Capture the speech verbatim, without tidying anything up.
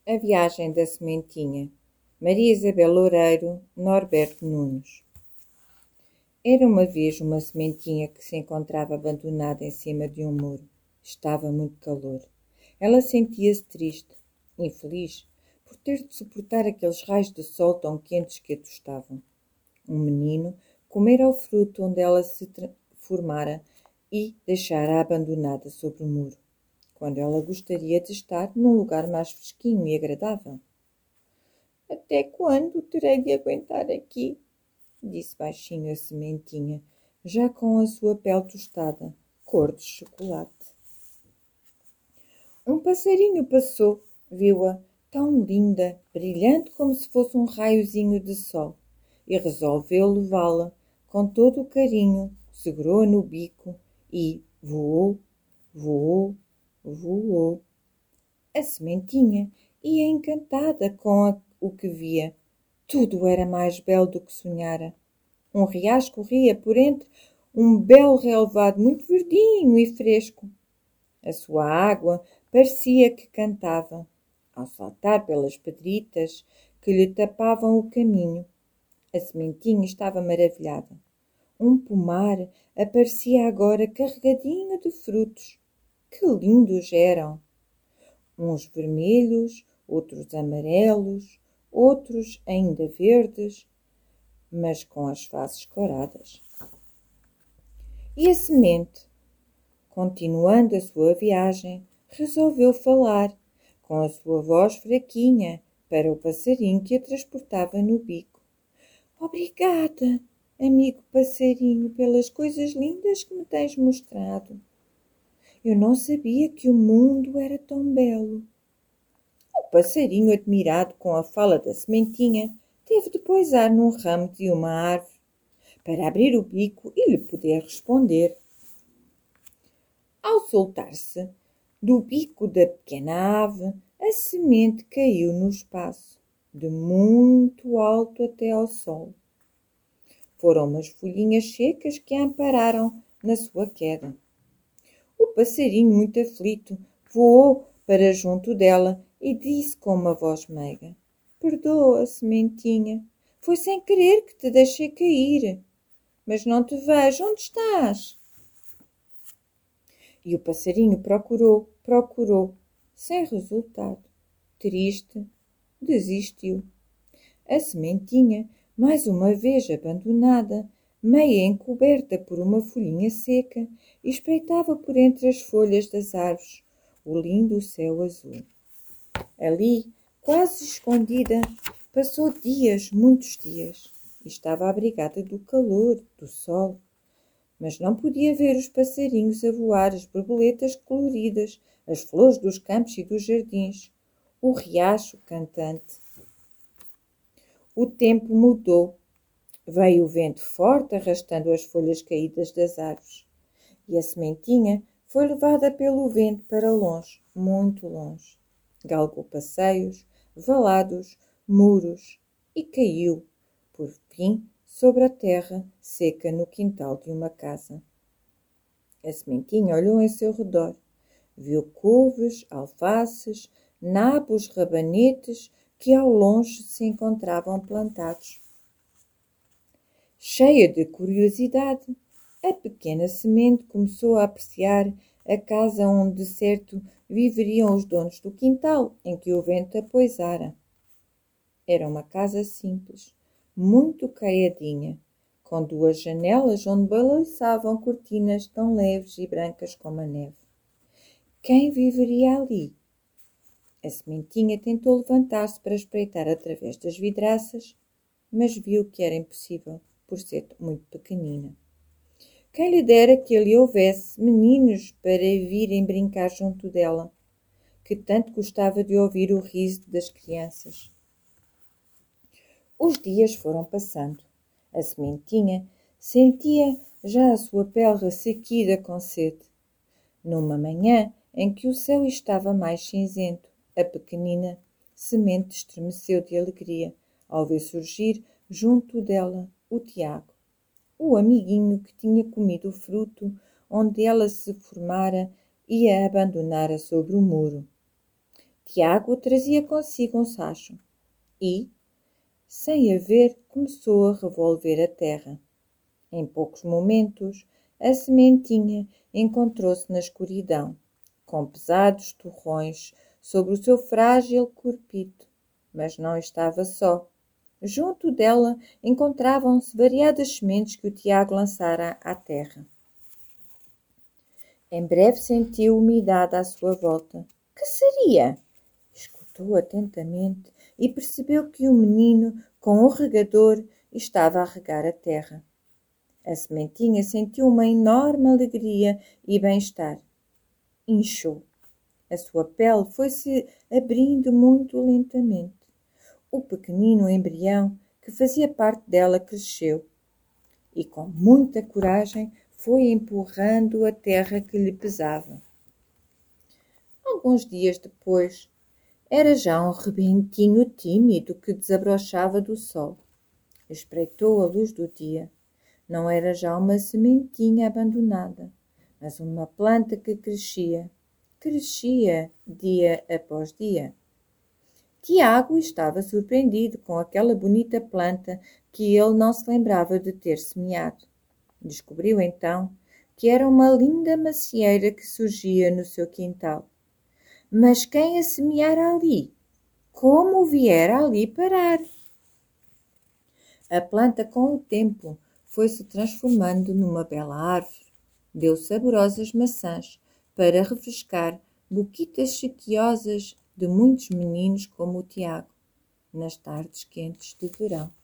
A viagem da sementinha. Maria Isabel Loureiro, Norberto Nunes. Era uma vez uma sementinha que se encontrava abandonada em cima de um muro. Estava muito calor. Ela sentia-se triste, infeliz, por ter de suportar aqueles raios de sol tão quentes que a tostavam. Um menino comera o fruto onde ela se formara e deixara-a abandonada sobre o muro, quando ela gostaria de estar num lugar mais fresquinho e agradável. Até quando terei de aguentar aqui? Disse baixinho a sementinha, já com a sua pele tostada, cor de chocolate. Um passarinho passou, viu-a tão linda, brilhante como se fosse um raiozinho de sol, e resolveu levá-la com todo o carinho, segurou-a no bico e voou, voou, voou. A sementinha ia encantada com a, o que via. Tudo era mais belo do que sonhara. Um riacho corria por entre um belo relvado muito verdinho e fresco. A sua água parecia que cantava, ao saltar pelas pedritas que lhe tapavam o caminho. A sementinha estava maravilhada. Um pomar aparecia agora carregadinho de frutos. Que lindos eram! Uns vermelhos, outros amarelos, outros ainda verdes, mas com as faces coradas. E a semente, continuando a sua viagem, resolveu falar, com a sua voz fraquinha, para o passarinho que a transportava no bico. Obrigada, amigo passarinho, pelas coisas lindas que me tens mostrado. Eu não sabia que o mundo era tão belo. O passarinho, admirado com a fala da sementinha, teve de pousar num ramo de uma árvore para abrir o bico e lhe poder responder. Ao soltar-se do bico da pequena ave, a semente caiu no espaço, de muito alto até ao sol. Foram umas folhinhas secas que a ampararam na sua queda. O passarinho, muito aflito, voou para junto dela e disse com uma voz meiga: Perdoa, sementinha, foi sem querer que te deixei cair, mas não te vejo, onde estás? E o passarinho procurou, procurou, sem resultado. Triste, desistiu. A sementinha, mais uma vez abandonada, meia encoberta por uma folhinha seca, espreitava por entre as folhas das árvores o lindo céu azul. Ali, quase escondida, passou dias, muitos dias, e estava abrigada do calor, do sol. Mas não podia ver os passarinhos a voar, as borboletas coloridas, as flores dos campos e dos jardins, o riacho cantante. O tempo mudou. Veio o vento forte arrastando as folhas caídas das árvores. E a sementinha foi levada pelo vento para longe, muito longe. Galgou passeios, valados, muros e caiu, por fim, sobre a terra seca no quintal de uma casa. A sementinha olhou em seu redor. Viu couves, alfaces, nabos, rabanetes que ao longe se encontravam plantados. Cheia de curiosidade, a pequena semente começou a apreciar a casa onde, de certo, viveriam os donos do quintal em que o vento a pousara. Era uma casa simples, muito caiadinha, com duas janelas onde balançavam cortinas tão leves e brancas como a neve. Quem viveria ali? A sementinha tentou levantar-se para espreitar através das vidraças, mas viu que era impossível, por ser muito pequenina. Quem lhe dera que ali houvesse meninos para virem brincar junto dela, que tanto gostava de ouvir o riso das crianças. Os dias foram passando. A sementinha sentia já a sua pele ressequida com sede. Numa manhã em que o céu estava mais cinzento, a pequenina semente estremeceu de alegria ao ver surgir junto dela o Tiago, o amiguinho que tinha comido o fruto onde ela se formara e a abandonara sobre o muro. Tiago trazia consigo um sacho e, sem a ver, começou a revolver a terra. Em poucos momentos, a sementinha encontrou-se na escuridão, com pesados torrões sobre o seu frágil corpito. Mas não estava só. Junto dela encontravam-se variadas sementes que o Tiago lançara à terra. Em breve sentiu umidade à sua volta. Que seria? Escutou atentamente e percebeu que o menino, com o regador, estava a regar a terra. A sementinha sentiu uma enorme alegria e bem-estar. Inchou. A sua pele foi-se abrindo muito lentamente. O pequenino embrião que fazia parte dela cresceu e, com muita coragem, foi empurrando a terra que lhe pesava. Alguns dias depois, era já um rebentinho tímido que desabrochava do sol. Espreitou a luz do dia. Não era já uma sementinha abandonada, mas uma planta que crescia, crescia dia após dia. Tiago estava surpreendido com aquela bonita planta que ele não se lembrava de ter semeado. Descobriu então que era uma linda macieira que surgia no seu quintal. Mas quem a semeara ali? Como viera ali parar? A planta, com o tempo, foi-se transformando numa bela árvore. Deu saborosas maçãs para refrescar boquitas sequiosas de muitos meninos como o Tiago, nas tardes quentes de verão.